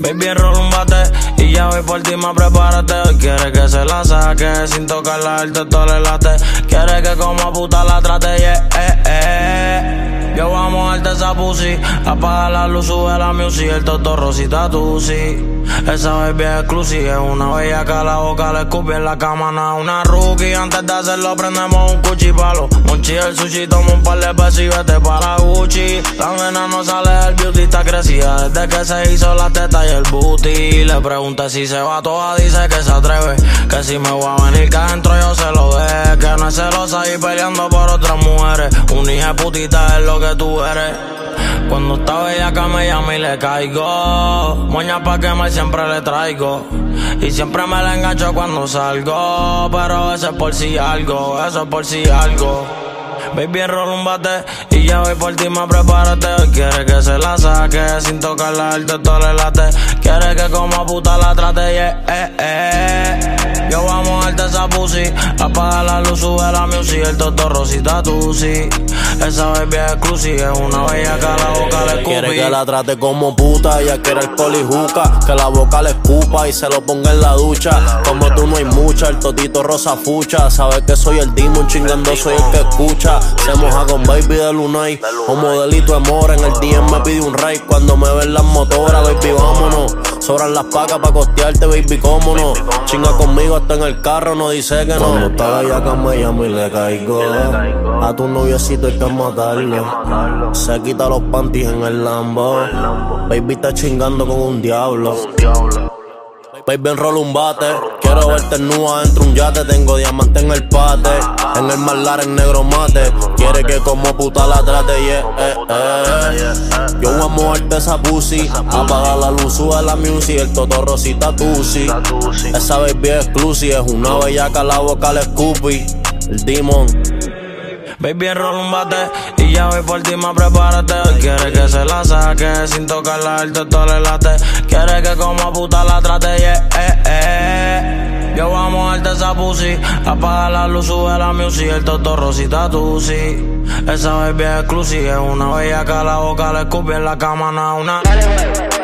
Baby, roll un bate y ya voy por ti, más prepárate. Hoy quiere que se la saque, sin tocarla el teto le late. Quiere que como puta la trate, Yo vamos a darte esa pussy, apaga la luz, sube la music, el toto rosita tusi. Esa baby es exclusiva, es una bellaca, la boca le escupe en la cama, no es una rookie. Antes de hacerlo prendemos un cuchipalo, monchi el sushi, toma un par de pesos y vete para Gucci. La nena no sale del beauty, está crecida desde que se hizo la teta y el booty. Le pregunté si se va toda, dice que se atreve, que si me voy a venir que adentro yo se lo deje, que no es celosa y peleando por otras mujeres. Una hija putita es lo que tú eres. Cuando está bellaca me llama y le caigo, moña pa' quemar siempre le traigo, y siempre me la engancho cuando salgo, pero eso es por si algo, eso es por si algo. Baby, roll un bate y ya voy por ti, más prepárate. Hoy quiere que se la saque, sin tocarla el teto le late. Quiere que como puta la trate, Yo vamos a darte esa pussy, apaga la luz, sube la music, el toto rosita tusi. Esa baby es exclusiva, es una bellaca, la boca le escupe. Quiere que la trate como puta, ella quiere alcohol y juca, que la boca le escupa y se lo ponga en la ducha. Como tú no hay mucha, el totito rosa fucha. Sabes que soy el demon, chingando soy el que escucha. Se moja con baby de Lunay, un modelito de mora. En el DM me pide un ride cuando me ven las motoras, baby vámonos. Sobran las pacas pa' costearte, baby, cómo no. Chinga conmigo hasta en el carro, no dice que no. Cuando está bellaca me llamo y le caigo. A tu noviecito hay que matarlo. Se quita los panties en el Lambo. Baby está chingando con un diablo. Baby, enrolo un bate. Quiero verte nua dentro un yate. Tengo diamante en el pate, en el malar en negro mate. Quiere que como puta la trate, Yo voy a moverte esa pussy, apaga la luz, sube la music, el toto rosita tusi. Esa baby es exclusiva, es una bellaca, la boca le escupi. El demon. Baby, enroll un bate y ya voy por ti, más prepárate. Hoy quiere que se la saque, sin tocarla el teto le late. Quiere que como puta la trate, Yo vamos a darte esa pussy, apaga la luz, sube la music, el toto rosita tusi. Esa baby es exclusiva, es una bellaca, la boca le escupe en la cama, no es una.